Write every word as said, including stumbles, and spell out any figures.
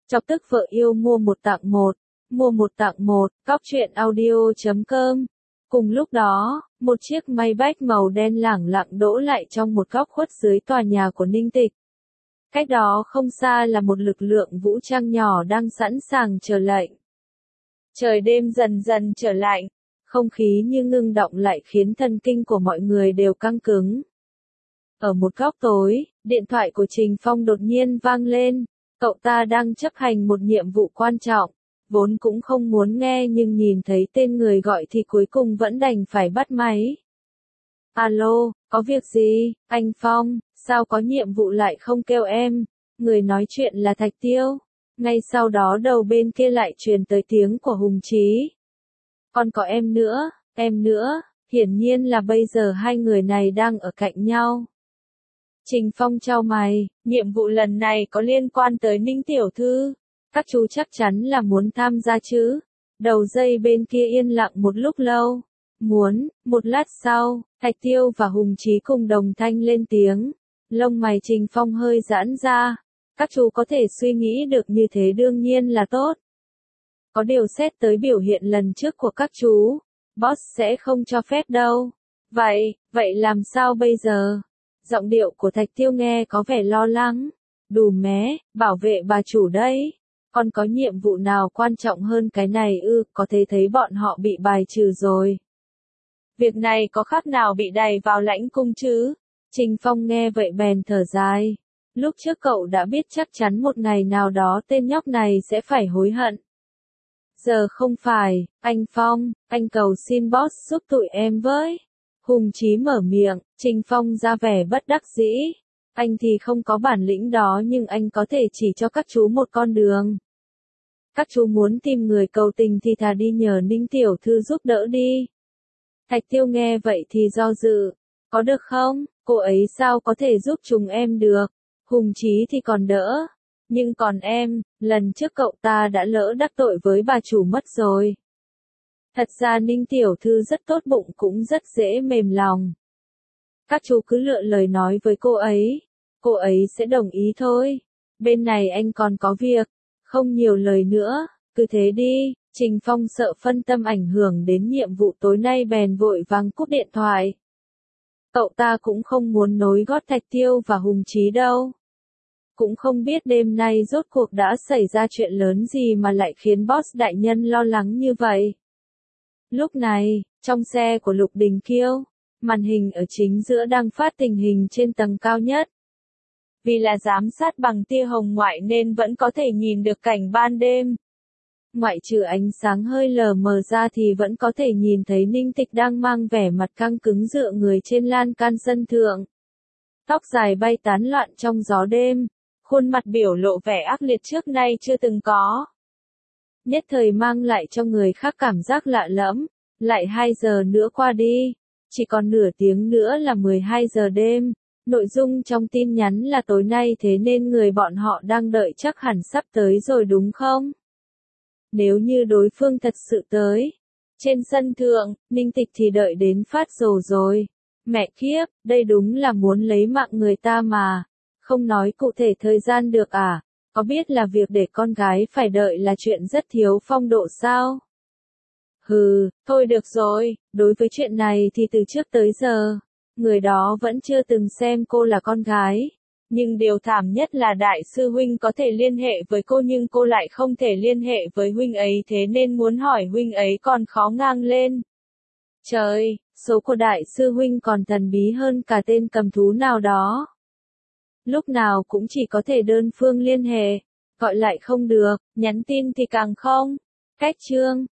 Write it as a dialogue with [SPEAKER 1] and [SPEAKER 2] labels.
[SPEAKER 1] Chọc tức vợ yêu mua một tặng một, mua một tặng một, cóc truyện audio chấm com. Cùng lúc đó, một chiếc Maybach màu đen lẳng lặng đỗ lại trong một góc khuất dưới tòa nhà của Ninh Tịch. Cách đó không xa là một lực lượng vũ trang nhỏ đang sẵn sàng chờ lệnh. Trời đêm dần dần trở lạnh, không khí như ngưng đọng lại khiến thần kinh của mọi người đều căng cứng. Ở một góc tối, điện thoại của Trình Phong đột nhiên vang lên, cậu ta đang chấp hành một nhiệm vụ quan trọng, vốn cũng không muốn nghe nhưng nhìn thấy tên người gọi thì cuối cùng vẫn đành phải bắt máy. Alo, có việc gì, anh Phong, sao có nhiệm vụ lại không kêu em? Người nói chuyện là Thạch Tiêu. Ngay sau đó đầu bên kia lại truyền tới tiếng của Hùng Chí. Còn có em nữa, em nữa, hiển nhiên là bây giờ hai người này đang ở cạnh nhau. Trình Phong chau mày, nhiệm vụ lần này có liên quan tới Ninh tiểu thư. Các chú chắc chắn là muốn tham gia chứ. Đầu dây bên kia yên lặng một lúc lâu. Muốn, một lát sau, Thạch Tiêu và Hùng Chí cùng đồng thanh lên tiếng. Lông mày Trình Phong hơi giãn ra. Các chú có thể suy nghĩ được như thế đương nhiên là tốt. Có điều xét tới biểu hiện lần trước của các chú, boss sẽ không cho phép đâu. Vậy, vậy làm sao bây giờ? Giọng điệu của Thạch Tiêu nghe có vẻ lo lắng. Đù mé, bảo vệ bà chủ đấy. Còn có nhiệm vụ nào quan trọng hơn cái này ư, có thể thấy bọn họ bị bài trừ rồi. Việc này có khác nào bị đày vào lãnh cung chứ? Trình Phong nghe vậy bèn thở dài. Lúc trước cậu đã biết chắc chắn một ngày nào đó tên nhóc này sẽ phải hối hận. Giờ không phải, anh Phong, anh cầu xin boss giúp tụi em với. Hùng Chí mở miệng, Trình Phong ra vẻ bất đắc dĩ. Anh thì không có bản lĩnh đó nhưng anh có thể chỉ cho các chú một con đường. Các chú muốn tìm người cầu tình thì thà đi nhờ Ninh tiểu thư giúp đỡ đi. Thạch Tiêu nghe vậy thì do dự. Có được không? Cô ấy sao có thể giúp chúng em được? Hùng Chí thì còn đỡ. Nhưng còn em, lần trước cậu ta đã lỡ đắc tội với bà chủ mất rồi. Thật ra Ninh tiểu thư rất tốt bụng cũng rất dễ mềm lòng. Các chú cứ lựa lời nói với cô ấy. Cô ấy sẽ đồng ý thôi. Bên này anh còn có việc. Không nhiều lời nữa, cứ thế đi. Trình Phong sợ phân tâm ảnh hưởng đến nhiệm vụ tối nay bèn vội vàng cúp điện thoại. Cậu ta cũng không muốn nối gót Thạch Tiêu và Hùng Chí đâu. Cũng không biết đêm nay rốt cuộc đã xảy ra chuyện lớn gì mà lại khiến boss đại nhân lo lắng như vậy. Lúc này, trong xe của Lục Đình Kiêu, màn hình ở chính giữa đang phát tình hình trên tầng cao nhất. Vì là giám sát bằng tia hồng ngoại nên vẫn có thể nhìn được cảnh ban đêm. Ngoại trừ ánh sáng hơi lờ mờ ra thì vẫn có thể nhìn thấy Ninh Tịch đang mang vẻ mặt căng cứng dựa người trên lan can sân thượng. Tóc dài bay tán loạn trong gió đêm, khuôn mặt biểu lộ vẻ ác liệt trước nay chưa từng có. Nhất thời mang lại cho người khác cảm giác lạ lẫm, lại hai giờ nữa qua đi, chỉ còn nửa tiếng nữa là mười hai giờ đêm. Nội dung trong tin nhắn là tối nay thế nên người bọn họ đang đợi chắc hẳn sắp tới rồi đúng không? Nếu như đối phương thật sự tới. Trên sân thượng, Ninh Tịch thì đợi đến phát rồ rồi. Mẹ kiếp, đây đúng là muốn lấy mạng người ta mà. Không nói cụ thể thời gian được à? Có biết là việc để con gái phải đợi là chuyện rất thiếu phong độ sao? Hừ, thôi được rồi, đối với chuyện này thì từ trước tới giờ, người đó vẫn chưa từng xem cô là con gái. Nhưng điều thảm nhất là đại sư huynh có thể liên hệ với cô nhưng cô lại không thể liên hệ với huynh ấy thế nên muốn hỏi huynh ấy còn khó ngang lên. Trời, số của đại sư huynh còn thần bí hơn cả tên cầm thú nào đó. Lúc nào cũng chỉ có thể đơn phương liên hệ, gọi lại không được, nhắn tin thì càng không. Cách chương